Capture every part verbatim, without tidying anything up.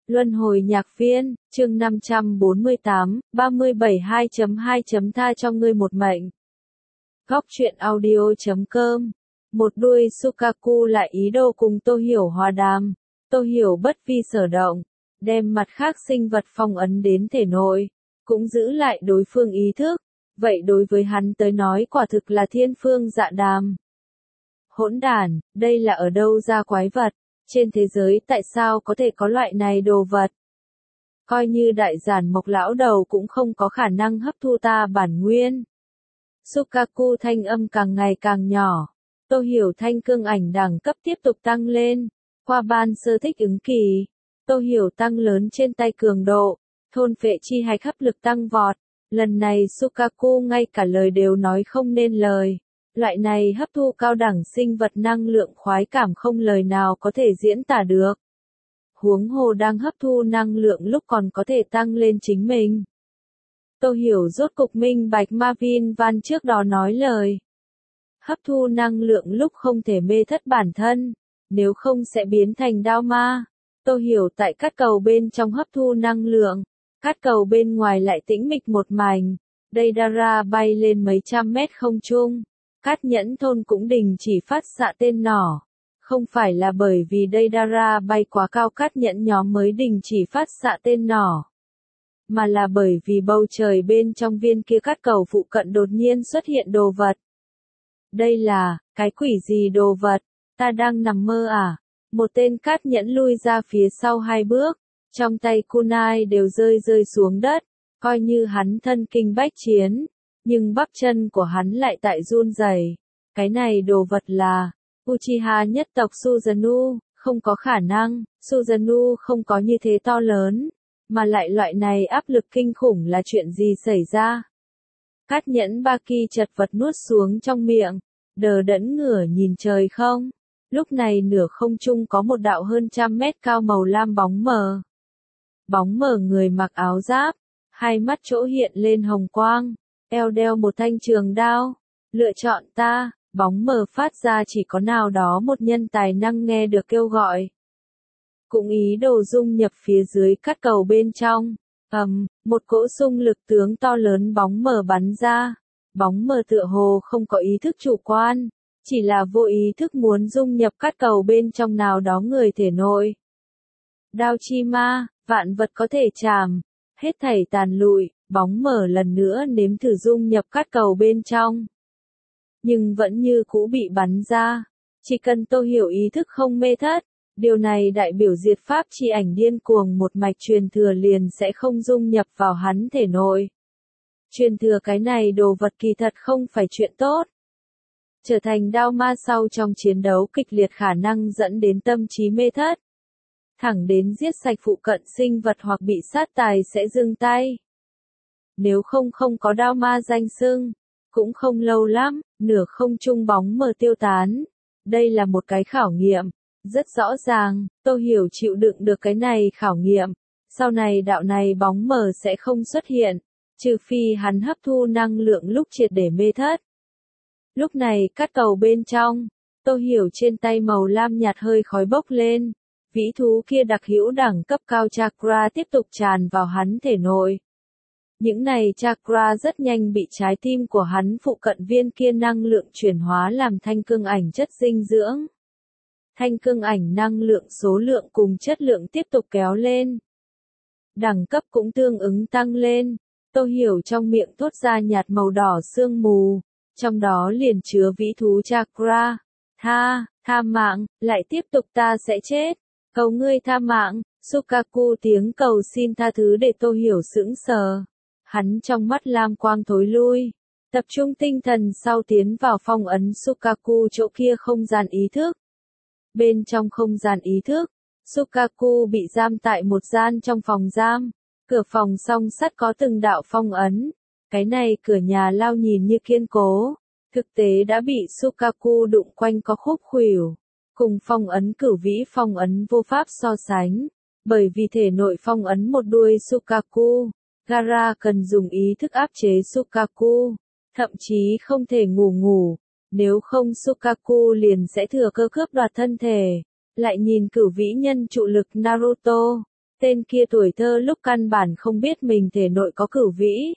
Luân hồi nhạc viên, chương năm trăm bốn mươi tám, ba mươi bảy hai chấm hai chấm tha cho ngươi một mệnh. Góc truyện audio chấm com. Một đuôi Sukaku lại ý đồ cùng Tô Hiểu hòa đàm. Tô Hiểu bất vi sở động, đem mặt khác sinh vật phong ấn đến thể nội, cũng giữ lại đối phương ý thức. Vậy đối với hắn tới nói quả thực là thiên phương dạ đàm. Hỗn đản, đây là ở đâu ra quái vật? Trên thế giới tại sao có thể có loại này đồ vật? Coi như đại giản mộc lão đầu cũng không có khả năng hấp thu ta bản nguyên. Sukaku thanh âm càng ngày càng nhỏ. Tô Hiểu thanh cương ảnh đẳng cấp tiếp tục tăng lên. Qua ban sơ thích ứng kỳ, Tô Hiểu tăng lớn trên tay cường độ, thôn phệ chi hạch hấp lực tăng vọt. Lần này Sukaku ngay cả lời đều nói không nên lời. Loại này hấp thu cao đẳng sinh vật năng lượng khoái cảm không lời nào có thể diễn tả được. Huống hồ đang hấp thu năng lượng lúc còn có thể tăng lên chính mình. Tô Hiểu rốt cục minh bạch Marvin Van trước đó nói lời. Hấp thu năng lượng lúc không thể mê thất bản thân, nếu không sẽ biến thành đao ma. Tô Hiểu tại cát cầu bên trong hấp thu năng lượng, cát cầu bên ngoài lại tĩnh mịch một mảnh. Deidara bay lên mấy trăm mét không trung. Cát nhẫn thôn cũng đình chỉ phát xạ tên nỏ. Không phải là bởi vì Deidara bay quá cao cát nhẫn nhóm mới đình chỉ phát xạ tên nỏ. Mà là bởi vì bầu trời bên trong viên kia cát cầu phụ cận đột nhiên xuất hiện đồ vật. Đây là, cái quỷ gì đồ vật? Ta đang nằm mơ à? Một tên cát nhẫn lui ra phía sau hai bước. Trong tay kunai đều rơi rơi xuống đất. Coi như hắn thân kinh bách chiến. Nhưng bắp chân của hắn lại tại run rẩy. Cái này đồ vật là Uchiha nhất tộc Susanoo, không có khả năng, Susanoo không có như thế to lớn, mà lại loại này áp lực kinh khủng là chuyện gì xảy ra? Cát nhẫn Baki chật vật nuốt xuống trong miệng, đờ đẫn ngửa nhìn trời không. Lúc này nửa không trung có một đạo hơn trăm mét cao màu lam bóng mờ. Bóng mờ người mặc áo giáp, hai mắt chỗ hiện lên hồng quang. Eo đeo một thanh trường đao, lựa chọn ta, bóng mờ phát ra chỉ có nào đó một nhân tài năng nghe được kêu gọi. Cũng ý đồ dung nhập phía dưới cát cầu bên trong, ầm, một cỗ xung lực tướng to lớn bóng mờ bắn ra, bóng mờ tựa hồ không có ý thức chủ quan, chỉ là vô ý thức muốn dung nhập cát cầu bên trong nào đó người thể nội. Đao chi ma, vạn vật có thể chạm, hết thảy tàn lụi. Bóng mờ lần nữa nếm thử dung nhập cát cầu bên trong. Nhưng vẫn như cũ bị bắn ra. Chỉ cần Tô Hiểu ý thức không mê thất, điều này đại biểu diệt pháp chi ảnh điên cuồng một mạch truyền thừa liền sẽ không dung nhập vào hắn thể nội. Truyền thừa cái này đồ vật kỳ thật không phải chuyện tốt. Trở thành đao ma sau trong chiến đấu kịch liệt khả năng dẫn đến tâm trí mê thất. Thẳng đến giết sạch phụ cận sinh vật hoặc bị sát tài sẽ dừng tay. Nếu không không có đao ma danh xưng, cũng không lâu lắm, nửa không trung bóng mờ tiêu tán. Đây là một cái khảo nghiệm, rất rõ ràng, Tô Hiểu chịu đựng được cái này khảo nghiệm, sau này đạo này bóng mờ sẽ không xuất hiện, trừ phi hắn hấp thu năng lượng lúc triệt để mê thất. Lúc này cát cầu bên trong, Tô Hiểu trên tay màu lam nhạt hơi khói bốc lên, vĩ thú kia đặc hữu đẳng cấp cao chakra tiếp tục tràn vào hắn thể nội. Những này chakra rất nhanh bị trái tim của hắn phụ cận viên kia năng lượng chuyển hóa làm thanh cương ảnh chất dinh dưỡng. Thanh cương ảnh năng lượng số lượng cùng chất lượng tiếp tục kéo lên. Đẳng cấp cũng tương ứng tăng lên. Tô Hiểu trong miệng thốt ra nhạt màu đỏ sương mù, trong đó liền chứa vĩ thú chakra. Tha, tha mạng, lại tiếp tục ta sẽ chết. Cầu ngươi tha mạng, Sukaku tiếng cầu xin tha thứ để Tô Hiểu sững sờ. Hắn trong mắt lam quang thối lui, tập trung tinh thần sau tiến vào phong ấn Sukaku chỗ kia không gian ý thức. Bên trong không gian ý thức, Sukaku bị giam tại một gian trong phòng giam, cửa phòng song sắt có từng đạo phong ấn, cái này cửa nhà lao nhìn như kiên cố, thực tế đã bị Sukaku đụng quanh có khúc khuỷu, cùng phong ấn cửu vĩ phong ấn vô pháp so sánh, bởi vì thể nội phong ấn một đuôi Sukaku. Gaara cần dùng ý thức áp chế Sukaku, thậm chí không thể ngủ ngủ, nếu không Sukaku liền sẽ thừa cơ cướp đoạt thân thể. Lại nhìn cửu vĩ nhân trụ lực Naruto, Tên kia tuổi thơ lúc căn bản không biết mình thể nội có cửu vĩ.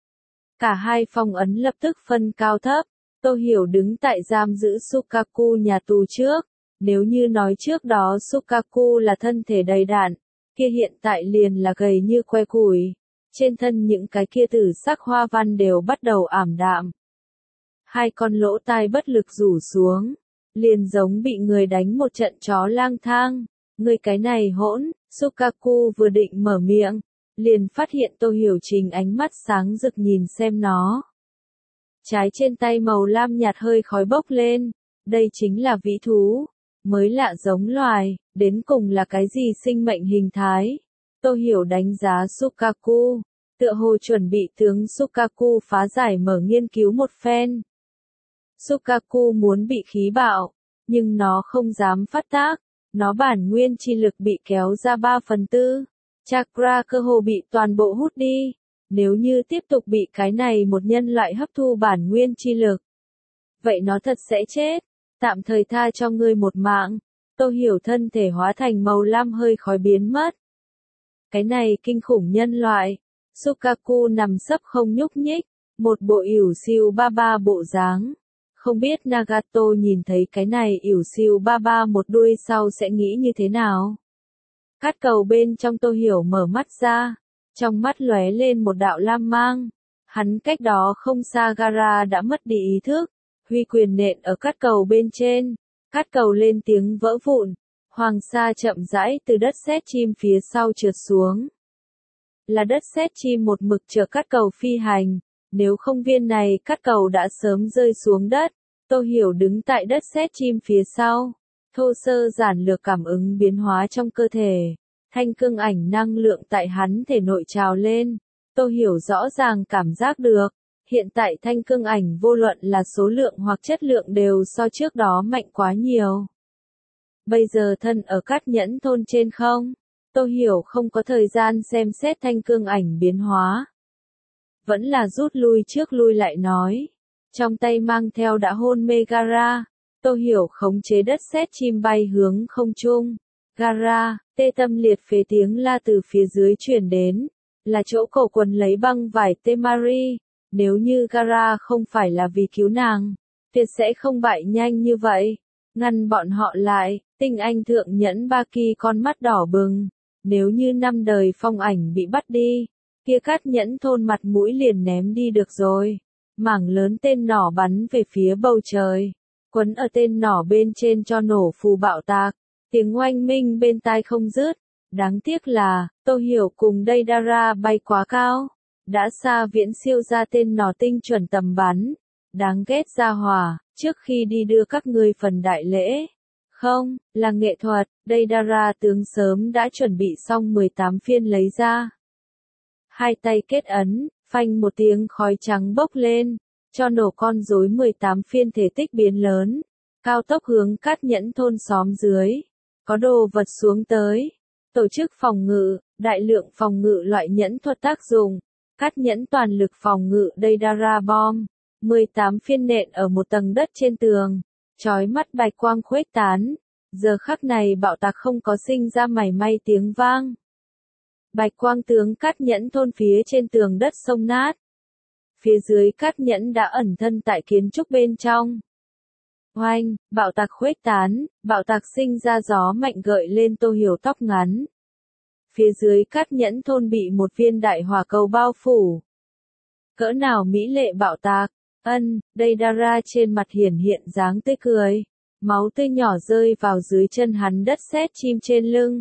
Cả hai phong ấn lập tức phân cao thấp. Tô Hiểu đứng tại giam giữ Sukaku nhà tù trước. Nếu như nói trước đó Sukaku là thân thể đầy đặn, kia hiện tại liền là gầy như que củi. Trên thân những cái kia tử sắc hoa văn đều bắt đầu ảm đạm. Hai con lỗ tai bất lực rủ xuống, liền giống bị người đánh một trận chó lang thang. Người cái này hỗn, Sukaku vừa định mở miệng, liền phát hiện Tô Hiểu Trình ánh mắt sáng rực nhìn xem nó. Trái trên tay màu lam nhạt hơi khói bốc lên, đây chính là vĩ thú, mới lạ giống loài, đến cùng là cái gì sinh mệnh hình thái. Tô Hiểu đánh giá Sukaku, tựa hồ chuẩn bị tướng Sukaku phá giải mở nghiên cứu một phen. Sukaku muốn bị khí bạo, nhưng nó không dám phát tác, nó bản nguyên chi lực bị kéo ra ba phần tư, chakra cơ hồ bị toàn bộ hút đi. Nếu như tiếp tục bị cái này một nhân loại hấp thu bản nguyên chi lực, vậy nó thật sẽ chết. Tạm thời tha cho ngươi một mạng. Tô Hiểu thân thể hóa thành màu lam hơi khói biến mất. Cái này kinh khủng nhân loại. Sukaku nằm sấp không nhúc nhích, một bộ ỉu xìu ba ba bộ dáng. Không biết Nagato nhìn thấy cái này ỉu xìu ba ba một đuôi sau sẽ nghĩ như thế nào. Cát cầu bên trong Tô Hiểu mở mắt ra, trong mắt lóe lên một đạo lam mang. Hắn cách đó không xa Gaara đã mất đi ý thức, huy quyền nện ở cát cầu bên trên, cát cầu lên tiếng vỡ vụn. Hoàng sa chậm rãi từ đất sét chim phía sau trượt xuống. Là đất sét chim một mực chờ cát cầu phi hành, nếu không viên này cát cầu đã sớm rơi xuống đất. Tô Hiểu đứng tại đất sét chim phía sau, thô sơ giản lược cảm ứng biến hóa trong cơ thể, thanh cương ảnh năng lượng tại hắn thể nội trào lên. Tô Hiểu rõ ràng cảm giác được, hiện tại thanh cương ảnh vô luận là số lượng hoặc chất lượng đều so trước đó mạnh quá nhiều. Bây giờ thân ở Cát Nhẫn thôn trên không, Tô Hiểu không có thời gian xem xét thanh cương ảnh biến hóa. Vẫn là rút lui trước lui lại nói. Trong tay mang theo đã hôn mê Gaara, Tô Hiểu khống chế đất sét chim bay hướng không trung. Gaara, tê tâm liệt phế tiếng la từ phía dưới truyền đến, là chỗ cổ quần lấy băng vải Temari. Nếu như Gaara không phải là vì cứu nàng, tuyệt sẽ không bại nhanh như vậy. Ngăn bọn họ lại, tinh anh thượng nhẫn Baki con mắt đỏ bừng. Nếu như năm đời phong ảnh bị bắt đi, kia Cát Nhẫn thôn mặt mũi liền ném đi được rồi. Mảng lớn tên nỏ bắn về phía bầu trời, quấn ở tên nỏ bên trên cho nổ phù bạo tạc, tiếng oanh minh bên tai không dứt. Đáng tiếc là, Tô Hiểu cùng Deidara bay quá cao, đã xa viễn siêu ra tên nỏ tinh chuẩn tầm bắn. Đáng ghét ra hỏa, trước khi đi đưa các ngươi phần đại lễ. Không, là nghệ thuật, Deidara tướng sớm đã chuẩn bị xong mười tám phiên lấy ra. Hai tay kết ấn, phanh một tiếng khói trắng bốc lên, cho nổ con rối mười tám phiên thể tích biến lớn, cao tốc hướng Cát Nhẫn thôn xóm dưới, có đồ vật xuống tới, tổ chức phòng ngự, đại lượng phòng ngự loại nhẫn thuật tác dụng, Cát Nhẫn toàn lực phòng ngự Deidara bom, mười tám phiên nện ở một tầng đất trên tường, chói mắt bạch quang khuếch tán, giờ khắc này bạo tạc không có sinh ra mảy may tiếng vang. Bạch quang tướng Cát Nhẫn thôn phía trên tường đất sông nát. Phía dưới Cát Nhẫn đã ẩn thân tại kiến trúc bên trong. Oanh, bạo tạc khuếch tán, bạo tạc sinh ra gió mạnh gợi lên Tô Hiểu tóc ngắn. Phía dưới Cát Nhẫn thôn bị một viên đại hỏa cầu bao phủ. Cỡ nào mỹ lệ bạo tạc, ân, Deidara trên mặt hiển hiện dáng tươi cười. Máu tươi nhỏ rơi vào dưới chân hắn đất sét chim trên lưng.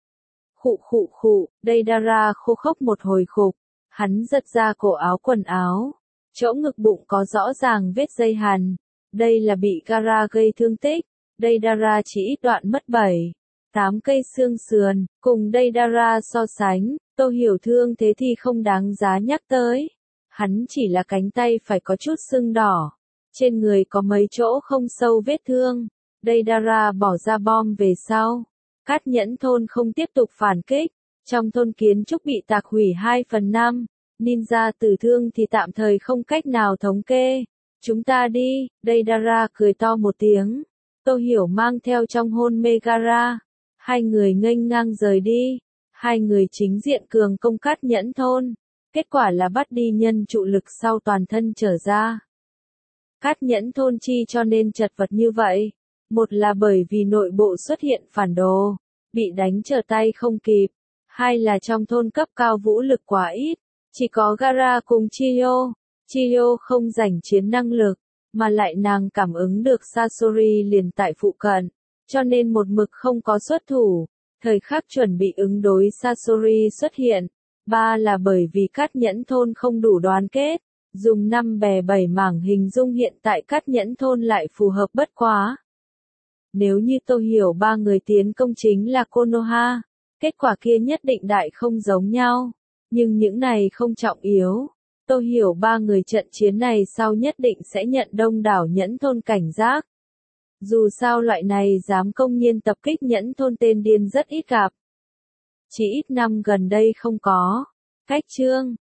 Khụ khụ khụ, Deidara khô khốc một hồi khục, hắn giật ra cổ áo quần áo, chỗ ngực bụng có rõ ràng vết dây hằn, đây là bị Gaara gây thương tích, Deidara chỉ ít đoạn mất bảy, tám cây xương sườn, cùng Deidara so sánh, Tô Hiểu thương thế thì không đáng giá nhắc tới, hắn chỉ là cánh tay phải có chút sưng đỏ, trên người có mấy chỗ không sâu vết thương, Deidara bỏ ra bom về sau. Cát Nhẫn thôn không tiếp tục phản kích, trong thôn kiến trúc bị tạc hủy hai phần năm, ninja tử thương thì tạm thời không cách nào thống kê. Chúng ta đi, Deidara cười to một tiếng. Tô Hiểu mang theo trong hôn mê Gaara, hai người nghênh ngang rời đi. Hai người chính diện cường công Cát Nhẫn thôn. Kết quả là bắt đi nhân trụ lực sau toàn thân trở ra. Cát Nhẫn thôn chi cho nên chật vật như vậy. Một là bởi vì nội bộ xuất hiện phản đồ, bị đánh trở tay không kịp. Hai là trong thôn cấp cao vũ lực quá ít, chỉ có Gaara cùng Chiyo. Chiyo không giành chiến năng lực, mà lại nàng cảm ứng được Sasori liền tại phụ cận, cho nên một mực không có xuất thủ. Thời khắc chuẩn bị ứng đối Sasori xuất hiện. Ba là bởi vì Cát Nhẫn thôn không đủ đoàn kết, dùng năm bè bảy mảng hình dung hiện tại Cát Nhẫn thôn lại phù hợp bất quá. Nếu như tôi hiểu ba người tiến công chính là Konoha, kết quả kia nhất định đại không giống nhau, nhưng những này không trọng yếu. Tôi hiểu ba người trận chiến này sau nhất định sẽ nhận đông đảo Nhẫn thôn cảnh giác. Dù sao loại này dám công nhiên tập kích Nhẫn thôn tên điên rất ít gặp. Chỉ ít năm gần đây không có. Cách chương